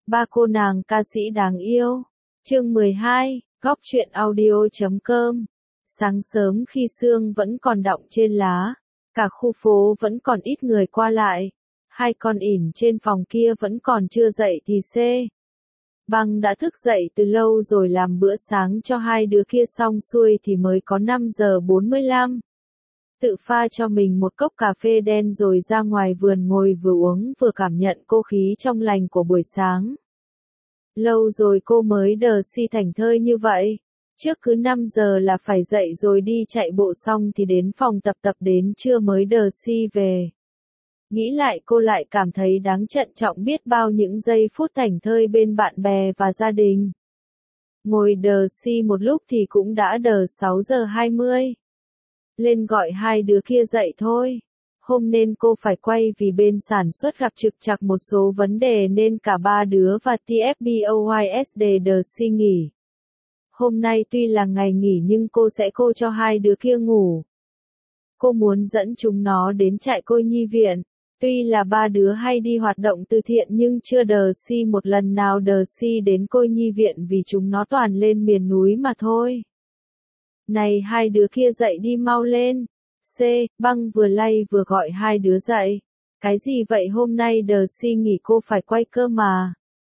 Ba cô nàng ca sĩ đáng yêu. Chương 12, góc truyện audio.com. Sáng sớm khi sương vẫn còn đọng trên lá, cả khu phố vẫn còn ít người qua lại. Hai con ỉn trên phòng kia vẫn còn chưa dậy thì Băng đã thức dậy từ lâu rồi làm bữa sáng cho hai đứa kia xong xuôi thì mới có 5 giờ 45. Tự pha cho mình một cốc cà phê đen rồi ra ngoài vườn ngồi vừa uống vừa cảm nhận cô khí trong lành của buổi sáng. Lâu rồi cô mới đờ si thảnh thơi như vậy. Trước cứ 5 giờ là phải dậy rồi đi chạy bộ xong thì đến phòng tập đến trưa mới đờ si về. Nghĩ lại cô lại cảm thấy đáng trân trọng biết bao những giây phút thảnh thơi bên bạn bè và gia đình. Ngồi đờ si một lúc thì cũng đã đờ 6 giờ 20. Lên gọi hai đứa kia dậy thôi. Hôm nên cô phải quay vì bên sản xuất gặp trục trặc một số vấn đề nên cả ba đứa và TFBOYSD đờ si nghỉ. Hôm nay tuy là ngày nghỉ nhưng cô cho hai đứa kia ngủ. Cô muốn dẫn chúng nó đến trại cô nhi viện. Tuy là ba đứa hay đi hoạt động từ thiện nhưng chưa đờ si một lần nào đờ si đến cô nhi viện vì chúng nó toàn lên miền núi mà thôi. Này hai đứa kia dậy đi mau lên. Băng vừa lay vừa gọi hai đứa dậy. Cái gì vậy hôm nay đờ si nghỉ cô phải quay cơ mà.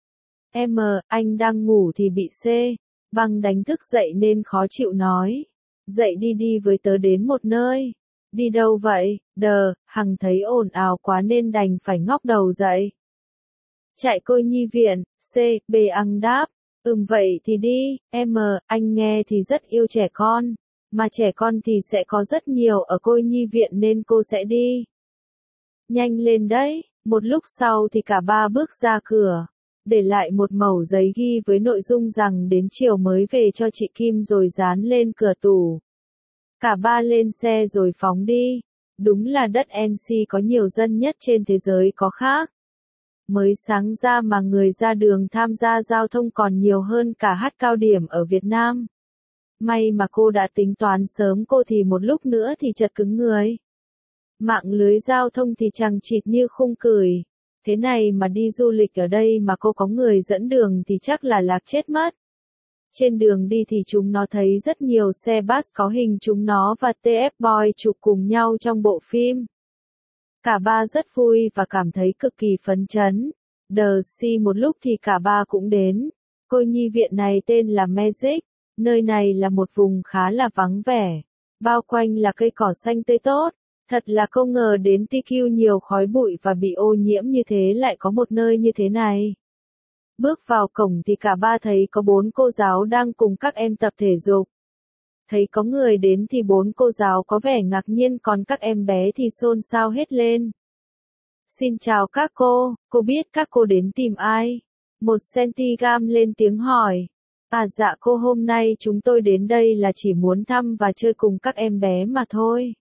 Anh đang ngủ thì bị Băng đánh thức dậy nên khó chịu nói. Dậy đi với tớ đến một nơi. Đi đâu vậy? Hằng thấy ồn ào quá nên đành phải ngóc đầu dậy. Chạy cô nhi viện, Ăn đáp. Vậy thì đi, anh nghe thì rất yêu trẻ con. Mà trẻ con thì sẽ có rất nhiều ở cô nhi viện nên cô sẽ đi. Nhanh lên đấy, một lúc sau thì cả ba bước ra cửa. Để lại một mẩu giấy ghi với nội dung rằng đến chiều mới về cho chị Kim rồi dán lên cửa tủ. Cả ba lên xe rồi phóng đi. Đúng là đất NC có nhiều dân nhất trên thế giới có khác. Mới sáng ra mà người ra đường tham gia giao thông còn nhiều hơn cả hát cao điểm ở Việt Nam. May mà cô đã tính toán sớm cô thì một lúc nữa thì chật cứng người. Mạng lưới giao thông thì chằng chịt như khung cửi. Thế này mà đi du lịch ở đây mà cô có người dẫn đường thì chắc là lạc chết mất. Trên đường đi thì chúng nó thấy rất nhiều xe bus có hình chúng nó và TF Boy chụp cùng nhau trong bộ phim. Cả ba rất vui và cảm thấy cực kỳ phấn chấn. Đờ si một lúc thì cả ba cũng đến. Cô nhi viện này tên là Magic. Nơi này là một vùng khá là vắng vẻ. Bao quanh là cây cỏ xanh tươi tốt. Thật là không ngờ đến TQ nhiều khói bụi và bị ô nhiễm như thế lại có một nơi như thế này. Bước vào cổng thì cả ba thấy có 4 cô giáo đang cùng các em tập thể dục. Thấy có người đến thì 4 cô giáo có vẻ ngạc nhiên còn các em bé thì xôn xao hết lên. Xin chào các cô biết các cô đến tìm ai? Một Sentigam lên tiếng hỏi. Dạ cô hôm nay chúng tôi đến đây là chỉ muốn thăm và chơi cùng các em bé mà thôi.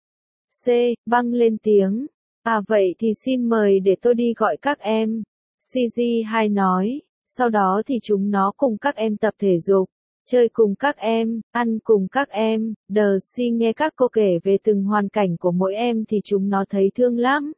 Băng lên tiếng. Vậy thì xin mời để tôi đi gọi các em. CG2 nói. Sau đó thì chúng nó cùng các em tập thể dục, chơi cùng các em, ăn cùng các em. Đờ si nghe các cô kể về từng hoàn cảnh của mỗi em thì chúng nó thấy thương lắm.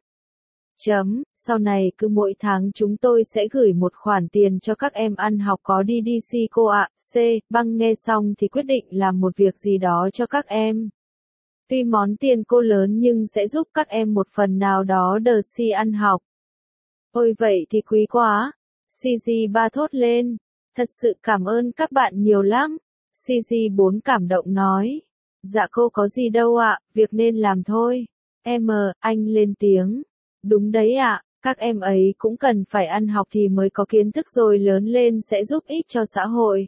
Sau này cứ mỗi tháng chúng tôi sẽ gửi một khoản tiền cho các em ăn học có DDC cô ạ. Băng nghe xong thì quyết định làm một việc gì đó cho các em. Tuy món tiền cô lớn nhưng sẽ giúp các em một phần nào đó đờ si ăn học. Ôi vậy thì quý quá. CG3 thốt lên. Thật sự cảm ơn các bạn nhiều lắm. CG4 cảm động nói. Dạ cô có gì đâu ạ, việc nên làm thôi. Anh lên tiếng. Đúng đấy ạ, các em ấy cũng cần phải ăn học thì mới có kiến thức rồi lớn lên sẽ giúp ích cho xã hội.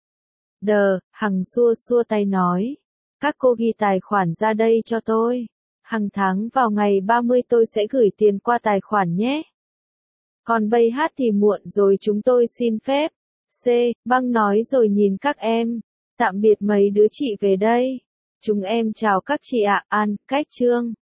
Hằng xua tay nói. Các cô ghi tài khoản ra đây cho tôi. Hàng tháng vào ngày 30 tôi sẽ gửi tiền qua tài khoản nhé. Còn bây hát thì muộn rồi chúng tôi xin phép. Băng nói rồi nhìn các em. Tạm biệt mấy đứa chị về đây. Chúng em chào các chị ạ. Cách Trương.